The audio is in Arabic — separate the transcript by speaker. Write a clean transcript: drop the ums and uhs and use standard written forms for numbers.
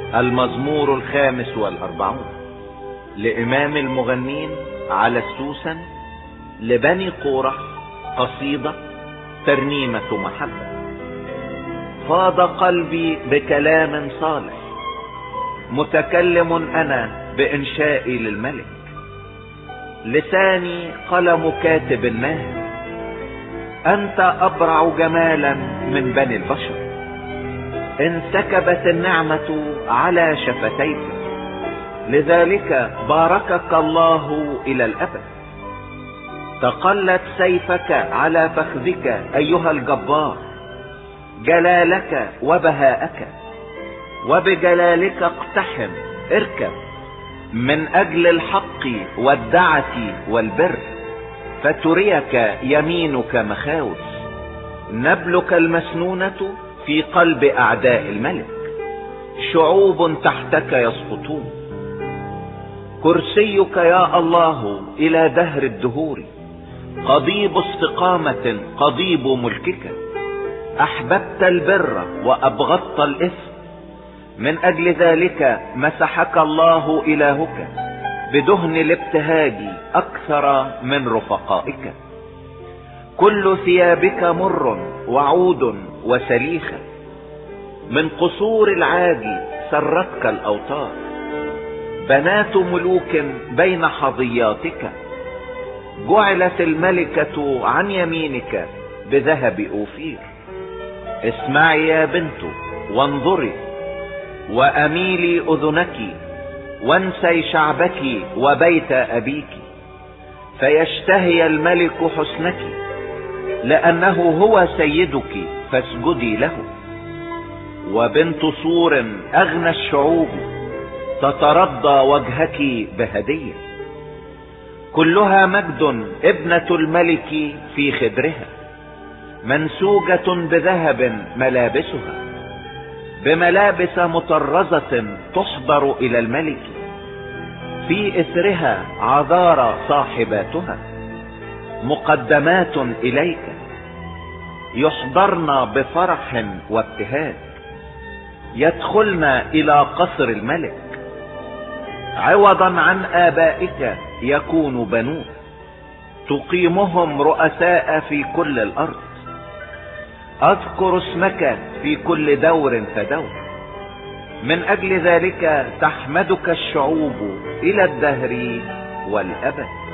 Speaker 1: المزمور 45 لإمام المغنين على السوسن لبني قورح، قصيدة ترنيمة محبة. فاض قلبي بكلام صالح، متكلم أنا بإنشائي للملك. لساني قلم كاتب ماهر، أنت أبرع جمالا من بني البشر. انسكبت النعمة على شفتيك، لذلك باركك الله إلى الأبد. تقلت سيفك على فخذك أيها الجبار، جلالك وبهاءك، وبجلالك اقتحم اركب من أجل الحق والدعة والبر، فتريك يمينك مخاوف. نبلك المسنونة في قلب أعداء الملك، شعوب تحتك يسقطون. كرسيك يا الله إلى دهر الدهور، قضيب استقامة قضيب ملكك. أحببت البر وأبغضت الإثم، من أجل ذلك مسحك الله إلهك بدهن الابتهاج أكثر من رفقائك. كل ثيابك مر وعود وسليخة، من قصور العاج سرتك الأوتار. بنات ملوك بين حظياتك، جعلت الملكة عن يمينك بذهب أوفير. اسمعي يا بنت وانظري، وأميلي أذنك، وانسي شعبك وبيت أبيك. فيشتهي الملك حسنك، لأنه هو سيدك فاسجدي له. وبنت صور أغنى الشعوب، تترضى وجهك بهدية. كلها مجد ابنة الملك في خدرها، منسوجة بذهب ملابسها، بملابس مطرزة تحضر إلى الملك. في إثرها عذار صاحباتها، مقدمات إليك، يحضرن بفرح وابتهاج. يدخلن إلى قصر الملك، عوضا عن آبائك يكون بنوك. تقيمهم رؤساء في كل الأرض، أذكر اسمك في كل دور فدور. من أجل ذلك تحمدك الشعوب إلى الدهر والأبد.